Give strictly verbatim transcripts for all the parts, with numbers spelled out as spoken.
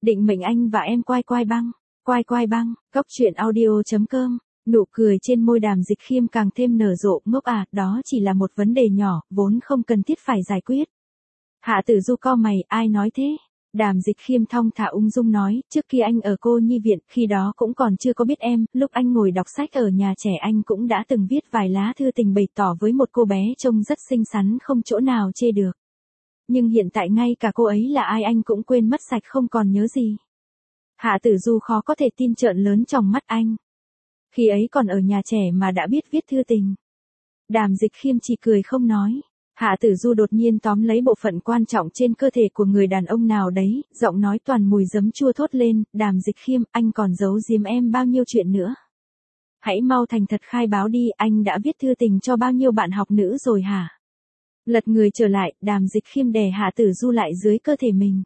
Định mệnh anh và em quai quai băng, quai quai băng, góc truyện audio chấm com. Nụ cười trên môi Đàm Dịch Khiêm càng thêm nở rộ. Ngốc à, đó chỉ là một vấn đề nhỏ, vốn không cần thiết phải giải quyết. Hạ Tử Du cau mày, ai nói thế? Đàm Dịch Khiêm thong thả ung dung nói, trước khi anh ở cô nhi viện, khi đó cũng còn chưa có biết em, lúc anh ngồi đọc sách ở nhà trẻ anh cũng đã từng viết vài lá thư tình bày tỏ với một cô bé trông rất xinh xắn không chỗ nào chê được. Nhưng hiện tại ngay cả cô ấy là ai anh cũng quên mất sạch không còn nhớ gì. Hạ Tử Du khó có thể tin trợn lớn trong mắt anh. Khi ấy còn ở nhà trẻ mà đã biết viết thư tình. Đàm Dịch Khiêm chỉ cười không nói. Hạ Tử Du đột nhiên tóm lấy bộ phận quan trọng trên cơ thể của người đàn ông nào đấy, giọng nói toàn mùi giấm chua thốt lên, Đàm Dịch Khiêm, anh còn giấu giếm em bao nhiêu chuyện nữa. Hãy mau thành thật khai báo đi, anh đã viết thư tình cho bao nhiêu bạn học nữ rồi hả? Lật người trở lại, Đàm Dịch Khiêm đè Hạ Tử Du lại dưới cơ thể mình.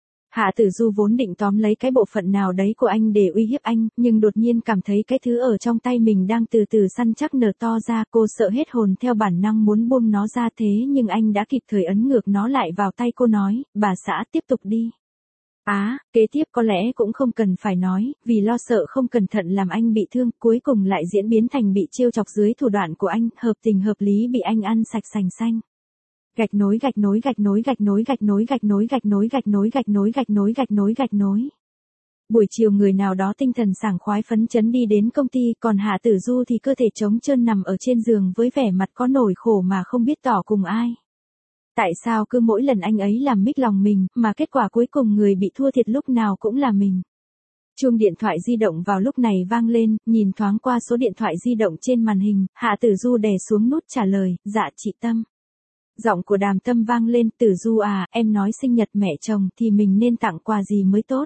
Hạ Tử Du vốn định tóm lấy cái bộ phận nào đấy của anh để uy hiếp anh, nhưng đột nhiên cảm thấy cái thứ ở trong tay mình đang từ từ săn chắc nở to ra, cô sợ hết hồn theo bản năng muốn buông nó ra thế nhưng anh đã kịp thời ấn ngược nó lại vào tay cô nói, bà xã tiếp tục đi. Á, à, kế tiếp có lẽ cũng không cần phải nói, vì lo sợ không cẩn thận làm anh bị thương, cuối cùng lại diễn biến thành bị trêu chọc dưới thủ đoạn của anh, hợp tình hợp lý bị anh ăn sạch sành xanh. Gạch nối gạch nối gạch nối gạch nối gạch nối gạch nối gạch nối gạch nối gạch nối gạch nối gạch nối gạch nối. Buổi chiều người nào đó tinh thần sảng khoái phấn chấn đi đến công ty, còn Hạ Tử Du thì cơ thể trống trơn nằm ở trên giường với vẻ mặt có nỗi khổ mà không biết tỏ cùng ai. Tại sao cứ mỗi lần anh ấy làm mích lòng mình, mà kết quả cuối cùng người bị thua thiệt lúc nào cũng là mình. Chuông điện thoại di động vào lúc này vang lên, nhìn thoáng qua số điện thoại di động trên màn hình, Hạ Tử Du đè xuống nút trả lời, dạ chị Tâm. Giọng của Đàm Tâm vang lên, Tử Du à, em nói sinh nhật mẹ chồng thì mình nên tặng quà gì mới tốt.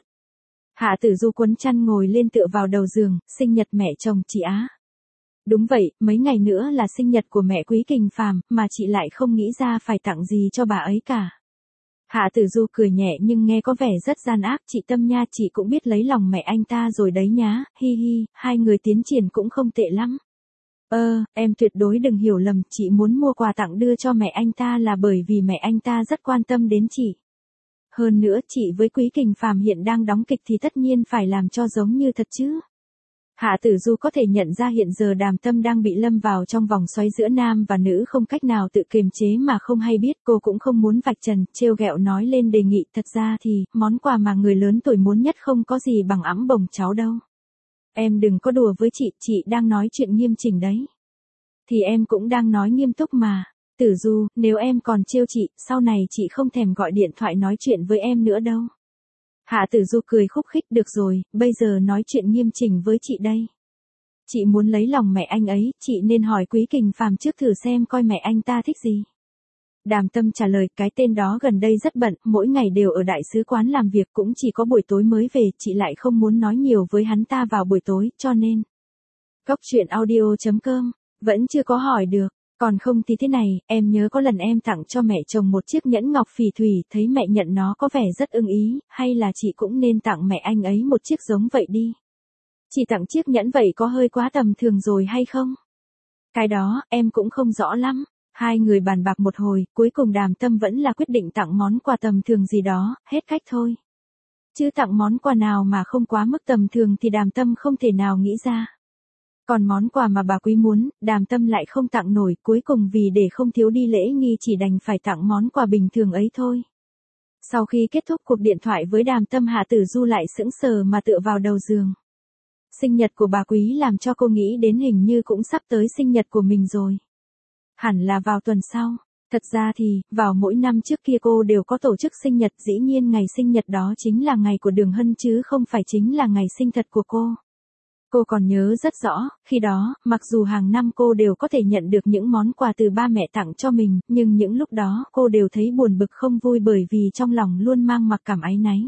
Hạ Tử Du quấn chăn ngồi lên tựa vào đầu giường, sinh nhật mẹ chồng chị á. Đúng vậy, mấy ngày nữa là sinh nhật của mẹ Quý Kình Phàm, mà chị lại không nghĩ ra phải tặng gì cho bà ấy cả. Hạ Tử Du cười nhẹ nhưng nghe có vẻ rất gian ác, chị Tâm nha, chị cũng biết lấy lòng mẹ anh ta rồi đấy nhá, hi hi, hai người tiến triển cũng không tệ lắm. Ơ, em tuyệt đối đừng hiểu lầm, chị muốn mua quà tặng đưa cho mẹ anh ta là bởi vì mẹ anh ta rất quan tâm đến chị. Hơn nữa chị với Quý Kình Phàm hiện đang đóng kịch thì tất nhiên phải làm cho giống như thật chứ. Hạ Tử Du có thể nhận ra hiện giờ Đàm Tâm đang bị lâm vào trong vòng xoáy giữa nam và nữ không cách nào tự kiềm chế mà không hay biết, cô cũng không muốn vạch trần, trêu ghẹo nói lên đề nghị, thật ra thì, món quà mà người lớn tuổi muốn nhất không có gì bằng ẵm bồng cháu đâu. Em đừng có đùa với chị, chị đang nói chuyện nghiêm chỉnh đấy. Thì em cũng đang nói nghiêm túc mà. Tử Du, nếu em còn trêu chị, sau này chị không thèm gọi điện thoại nói chuyện với em nữa đâu. Hạ Tử Du cười khúc khích, được rồi, bây giờ nói chuyện nghiêm chỉnh với chị đây. Chị muốn lấy lòng mẹ anh ấy, chị nên hỏi Quý Kình Phàm trước thử xem coi mẹ anh ta thích gì. Đàm Tâm trả lời, cái tên đó gần đây rất bận, mỗi ngày đều ở đại sứ quán làm việc, cũng chỉ có buổi tối mới về, chị lại không muốn nói nhiều với hắn ta vào buổi tối, cho nên. Góc truyện audio chấm com, vẫn chưa có hỏi được, còn không thì thế này, em nhớ có lần em tặng cho mẹ chồng một chiếc nhẫn ngọc phỉ thủy, thấy mẹ nhận nó có vẻ rất ưng ý, hay là chị cũng nên tặng mẹ anh ấy một chiếc giống vậy đi. Chị tặng chiếc nhẫn vậy có hơi quá tầm thường rồi hay không? Cái đó, em cũng không rõ lắm. Hai người bàn bạc một hồi, cuối cùng Đàm Tâm vẫn là quyết định tặng món quà tầm thường gì đó, hết cách thôi. Chứ tặng món quà nào mà không quá mức tầm thường thì Đàm Tâm không thể nào nghĩ ra. Còn món quà mà bà Quý muốn, Đàm Tâm lại không tặng nổi, cuối cùng vì để không thiếu đi lễ nghi chỉ đành phải tặng món quà bình thường ấy thôi. Sau khi kết thúc cuộc điện thoại với Đàm Tâm, Hạ Tử Du lại sững sờ mà tựa vào đầu giường. Sinh nhật của bà Quý làm cho cô nghĩ đến hình như cũng sắp tới sinh nhật của mình rồi. Hẳn là vào tuần sau. Thật ra thì, vào mỗi năm trước kia cô đều có tổ chức sinh nhật, dĩ nhiên ngày sinh nhật đó chính là ngày của Đường Hân chứ không phải chính là ngày sinh thật của cô. Cô còn nhớ rất rõ, khi đó, mặc dù hàng năm cô đều có thể nhận được những món quà từ ba mẹ tặng cho mình, nhưng những lúc đó cô đều thấy buồn bực không vui bởi vì trong lòng luôn mang mặc cảm áy náy.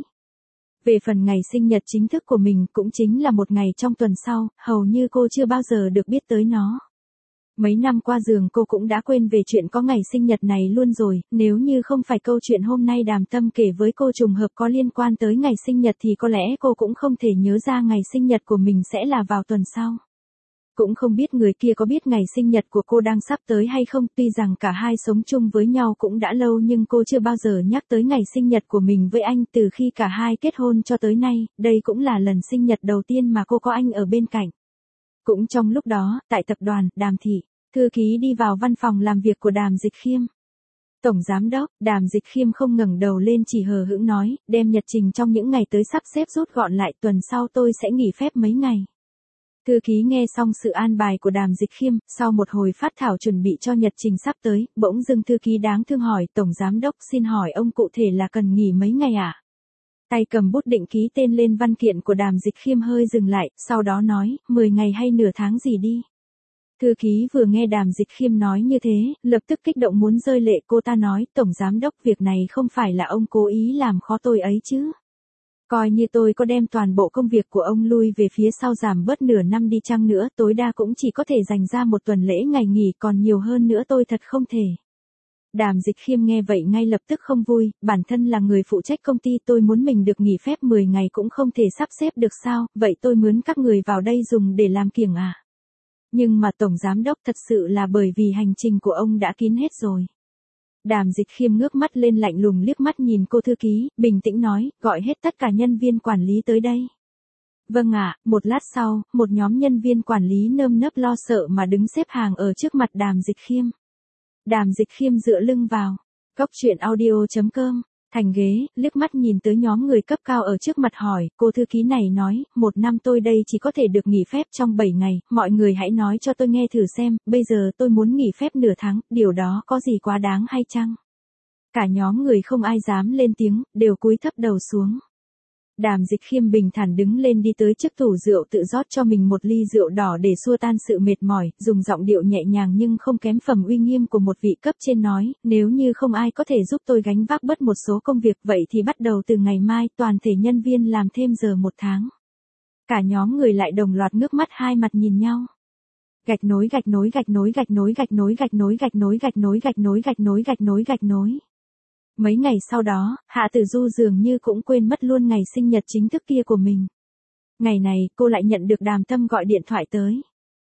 Về phần ngày sinh nhật chính thức của mình cũng chính là một ngày trong tuần sau, hầu như cô chưa bao giờ được biết tới nó. Mấy năm qua giường cô cũng đã quên về chuyện có ngày sinh nhật này luôn rồi, nếu như không phải câu chuyện hôm nay Đàm Tâm kể với cô trùng hợp có liên quan tới ngày sinh nhật thì có lẽ cô cũng không thể nhớ ra ngày sinh nhật của mình sẽ là vào tuần sau. Cũng không biết người kia có biết ngày sinh nhật của cô đang sắp tới hay không, tuy rằng cả hai sống chung với nhau cũng đã lâu nhưng cô chưa bao giờ nhắc tới ngày sinh nhật của mình với anh từ khi cả hai kết hôn cho tới nay, đây cũng là lần sinh nhật đầu tiên mà cô có anh ở bên cạnh. Cũng trong lúc đó, tại tập đoàn, Đàm Thị, thư ký đi vào văn phòng làm việc của Đàm Dịch Khiêm. Tổng Giám đốc, Đàm Dịch Khiêm không ngẩng đầu lên chỉ hờ hững nói, đem nhật trình trong những ngày tới sắp xếp rút gọn lại, tuần sau tôi sẽ nghỉ phép mấy ngày. Thư ký nghe xong sự an bài của Đàm Dịch Khiêm, sau một hồi phát thảo chuẩn bị cho nhật trình sắp tới, bỗng dưng thư ký đáng thương hỏi, Tổng Giám đốc xin hỏi ông cụ thể là cần nghỉ mấy ngày ạ? À? Tay cầm bút định ký tên lên văn kiện của Đàm Dịch Khiêm hơi dừng lại, sau đó nói, mười ngày hay nửa tháng gì đi. Thư ký vừa nghe Đàm Dịch Khiêm nói như thế, lập tức kích động muốn rơi lệ, cô ta nói, Tổng Giám đốc việc này không phải là ông cố ý làm khó tôi ấy chứ. Coi như tôi có đem toàn bộ công việc của ông lui về phía sau giảm bớt nửa năm đi chăng nữa, tối đa cũng chỉ có thể dành ra một tuần lễ ngày nghỉ, còn nhiều hơn nữa tôi thật không thể. Đàm Dịch Khiêm nghe vậy ngay lập tức không vui, bản thân là người phụ trách công ty, tôi muốn mình được nghỉ phép mười ngày cũng không thể sắp xếp được sao, vậy tôi mướn các người vào đây dùng để làm kiểng à? Nhưng mà Tổng Giám đốc thật sự là bởi vì hành trình của ông đã kín hết rồi. Đàm Dịch Khiêm ngước mắt lên lạnh lùng liếc mắt nhìn cô thư ký, bình tĩnh nói, gọi hết tất cả nhân viên quản lý tới đây. Vâng ạ, một lát sau, một nhóm nhân viên quản lý nơm nớp lo sợ mà đứng xếp hàng ở trước mặt Đàm Dịch Khiêm. Đàm Dịch Khiêm dựa lưng vào, cốc truyện audio chấm com, thành ghế, liếc mắt nhìn tới nhóm người cấp cao ở trước mặt hỏi, cô thư ký này nói, một năm tôi đây chỉ có thể được nghỉ phép trong bảy ngày, mọi người hãy nói cho tôi nghe thử xem, bây giờ tôi muốn nghỉ phép nửa tháng, điều đó có gì quá đáng hay chăng? Cả nhóm người không ai dám lên tiếng, đều cúi thấp đầu xuống. Đàm Dịch Khiêm bình thản đứng lên đi tới trước tủ rượu tự rót cho mình một ly rượu đỏ để xua tan sự mệt mỏi, dùng giọng điệu nhẹ nhàng nhưng không kém phẩm uy nghiêm của một vị cấp trên nói, nếu như không ai có thể giúp tôi gánh vác bớt một số công việc vậy thì bắt đầu từ ngày mai toàn thể nhân viên làm thêm giờ một tháng. Cả nhóm người lại đồng loạt ngước mắt hai mặt nhìn nhau. Gạch nối gạch nối gạch nối gạch nối gạch nối gạch nối gạch nối gạch nối gạch nối gạch nối gạch nối gạch nối. Mấy ngày sau đó, Hạ Tử Du dường như cũng quên mất luôn ngày sinh nhật chính thức kia của mình. Ngày này, cô lại nhận được Đàm Tâm gọi điện thoại tới.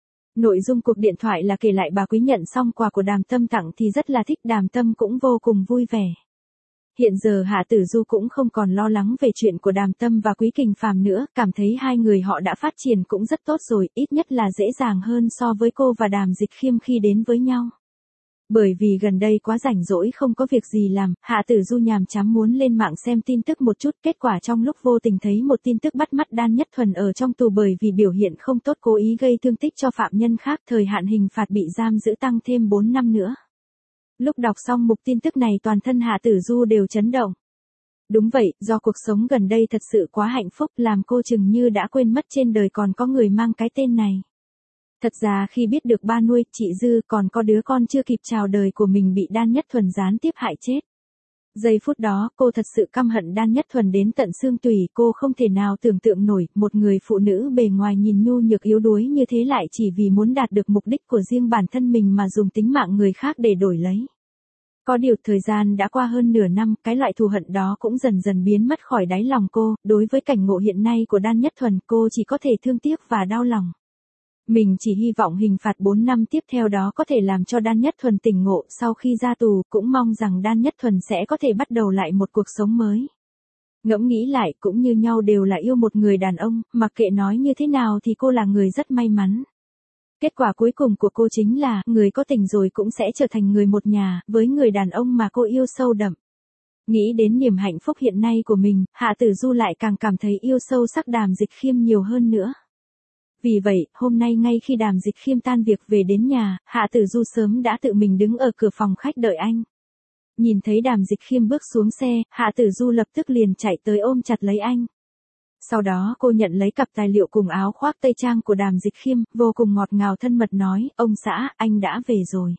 Nội dung cuộc điện thoại là kể lại bà Quý nhận xong quà của Đàm Tâm tặng thì rất là thích, Đàm Tâm cũng vô cùng vui vẻ. Hiện giờ Hạ Tử Du cũng không còn lo lắng về chuyện của Đàm Tâm và Quý Kình Phàm nữa, cảm thấy hai người họ đã phát triển cũng rất tốt rồi, ít nhất là dễ dàng hơn so với cô và Đàm Dịch Khiêm khi đến với nhau. Bởi vì gần đây quá rảnh rỗi không có việc gì làm, Hạ Tử Du nhàm chán muốn lên mạng xem tin tức một chút, kết quả trong lúc vô tình thấy một tin tức bắt mắt Đan Nhất Thuần ở trong tù bởi vì biểu hiện không tốt cố ý gây thương tích cho phạm nhân khác, thời hạn hình phạt bị giam giữ tăng thêm bốn năm nữa. Lúc đọc xong mục tin tức này toàn thân Hạ Tử Du đều chấn động. Đúng vậy, do cuộc sống gần đây thật sự quá hạnh phúc làm cô chừng như đã quên mất trên đời còn có người mang cái tên này. Thật ra khi biết được ba nuôi, chị Dư còn có đứa con chưa kịp chào đời của mình bị Đan Nhất Thuần gián tiếp hại chết. Giây phút đó cô thật sự căm hận Đan Nhất Thuần đến tận xương tủy, cô không thể nào tưởng tượng nổi một người phụ nữ bề ngoài nhìn nhu nhược yếu đuối như thế lại chỉ vì muốn đạt được mục đích của riêng bản thân mình mà dùng tính mạng người khác để đổi lấy. Có điều thời gian đã qua hơn nửa năm, cái loại thù hận đó cũng dần dần biến mất khỏi đáy lòng cô, đối với cảnh ngộ hiện nay của Đan Nhất Thuần cô chỉ có thể thương tiếc và đau lòng. Mình chỉ hy vọng hình phạt bốn năm tiếp theo đó có thể làm cho Đan Nhất Thuần tỉnh ngộ sau khi ra tù, cũng mong rằng Đan Nhất Thuần sẽ có thể bắt đầu lại một cuộc sống mới. Ngẫm nghĩ lại cũng như nhau đều là yêu một người đàn ông, mặc kệ nói như thế nào thì cô là người rất may mắn. Kết quả cuối cùng của cô chính là, người có tình rồi cũng sẽ trở thành người một nhà, với người đàn ông mà cô yêu sâu đậm. Nghĩ đến niềm hạnh phúc hiện nay của mình, Hạ Tử Du lại càng cảm thấy yêu sâu sắc Đàm Dịch Khiêm nhiều hơn nữa. Vì vậy, hôm nay ngay khi Đàm Dịch Khiêm tan việc về đến nhà, Hạ Tử Du sớm đã tự mình đứng ở cửa phòng khách đợi anh. Nhìn thấy Đàm Dịch Khiêm bước xuống xe, Hạ Tử Du lập tức liền chạy tới ôm chặt lấy anh. Sau đó cô nhận lấy cặp tài liệu cùng áo khoác tây trang của Đàm Dịch Khiêm, vô cùng ngọt ngào thân mật nói, ông xã, anh đã về rồi.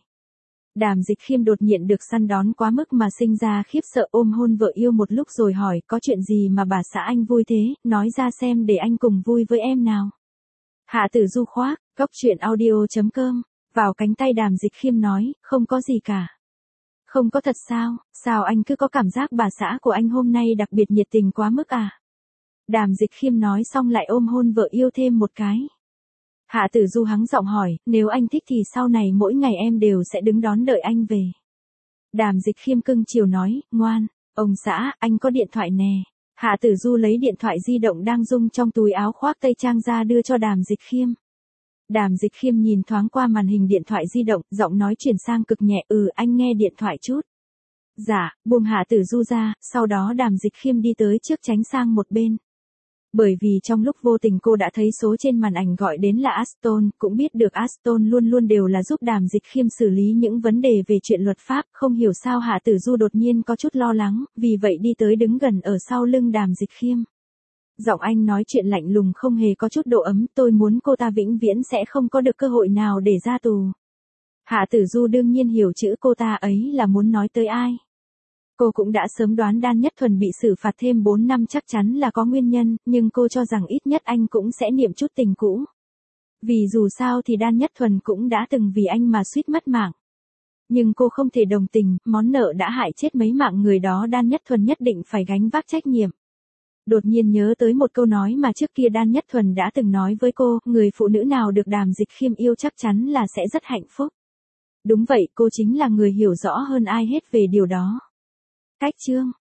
Đàm Dịch Khiêm đột nhiên được săn đón quá mức mà sinh ra khiếp sợ, ôm hôn vợ yêu một lúc rồi hỏi, có chuyện gì mà bà xã anh vui thế, nói ra xem để anh cùng vui với em nào. Hạ Tử Du khoác, cốc truyện audio chấm com, vào cánh tay Đàm Dịch Khiêm nói, không có gì cả. Không có thật sao, sao anh cứ có cảm giác bà xã của anh hôm nay đặc biệt nhiệt tình quá mức à? Đàm Dịch Khiêm nói xong lại ôm hôn vợ yêu thêm một cái. Hạ Tử Du hắng giọng hỏi, nếu anh thích thì sau này mỗi ngày em đều sẽ đứng đón đợi anh về. Đàm Dịch Khiêm cưng chiều nói, ngoan, ông xã, anh có điện thoại nè. Hạ Tử Du lấy điện thoại di động đang rung trong túi áo khoác tây trang ra đưa cho Đàm Dịch Khiêm. Đàm Dịch Khiêm nhìn thoáng qua màn hình điện thoại di động, giọng nói chuyển sang cực nhẹ, ừ anh nghe điện thoại chút. Dạ, buông Hạ Tử Du ra, sau đó Đàm Dịch Khiêm đi tới trước tránh sang một bên. Bởi vì trong lúc vô tình cô đã thấy số trên màn ảnh gọi đến là Aston, cũng biết được Aston luôn luôn đều là giúp Đàm Dịch Khiêm xử lý những vấn đề về chuyện luật pháp, không hiểu sao Hạ Tử Du đột nhiên có chút lo lắng, vì vậy đi tới đứng gần ở sau lưng Đàm Dịch Khiêm. Giọng anh nói chuyện lạnh lùng không hề có chút độ ấm, tôi muốn cô ta vĩnh viễn sẽ không có được cơ hội nào để ra tù. Hạ Tử Du đương nhiên hiểu chữ cô ta ấy là muốn nói tới ai. Cô cũng đã sớm đoán Đan Nhất Thuần bị xử phạt thêm bốn năm chắc chắn là có nguyên nhân, nhưng cô cho rằng ít nhất anh cũng sẽ niệm chút tình cũ. Vì dù sao thì Đan Nhất Thuần cũng đã từng vì anh mà suýt mất mạng. Nhưng cô không thể đồng tình, món nợ đã hại chết mấy mạng người đó Đan Nhất Thuần nhất định phải gánh vác trách nhiệm. Đột nhiên nhớ tới một câu nói mà trước kia Đan Nhất Thuần đã từng nói với cô, người phụ nữ nào được Đàm Dịch Khiêm yêu chắc chắn là sẽ rất hạnh phúc. Đúng vậy, cô chính là người hiểu rõ hơn ai hết về điều đó. Cách chương